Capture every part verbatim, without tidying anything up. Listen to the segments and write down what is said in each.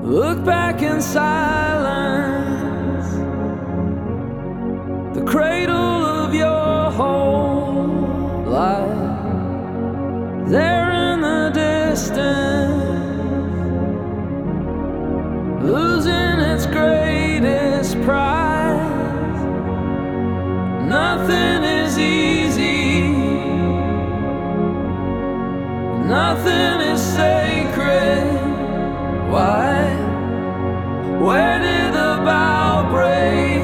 Look back in silence, the cradle of your whole life, there in the distance, losing its greatest prize. Nothing is easy, nothing is sacred. Why? Where did the bow break?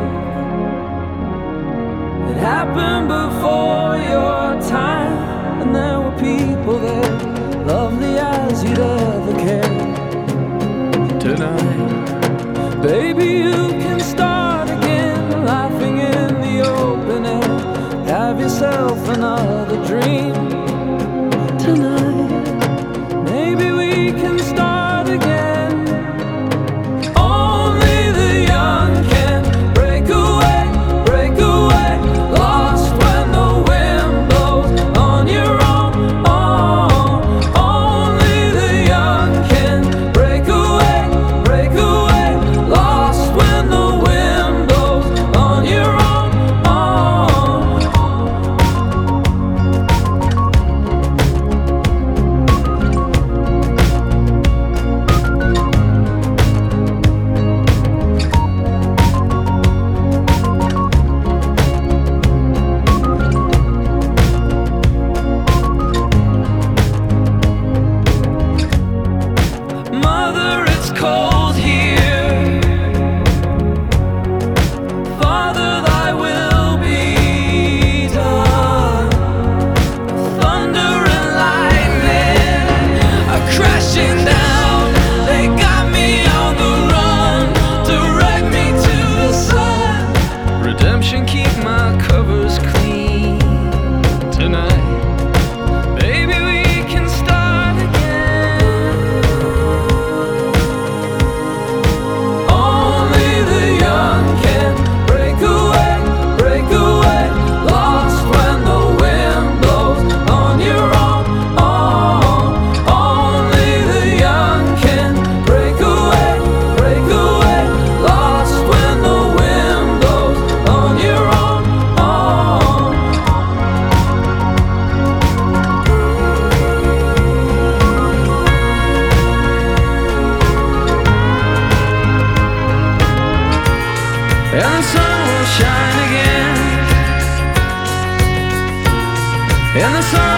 It happened before your time, and there were people there, lovely as you'd ever care. Tonight, baby, you can start again, laughing in the open air. Have yourself another dream. Tonight, maybe we can start again. Only the young can break away, break away, lost when the wind blows on your own. Oh, only the young can break away, break away, lost when the wind blows on your own. Mother, it's cold here. Father, thy will be done. Thunder and lightning are crashing down. They got me on the run, direct me to the sun. Redemption, keep my covers clean. Tonight, baby, we can start again. Only the young can break away, break away, lost when the wind blows on your own. Oh, only the young can break away, break away, lost when the wind blows on your own. Oh. And the sun will shine again, and the sun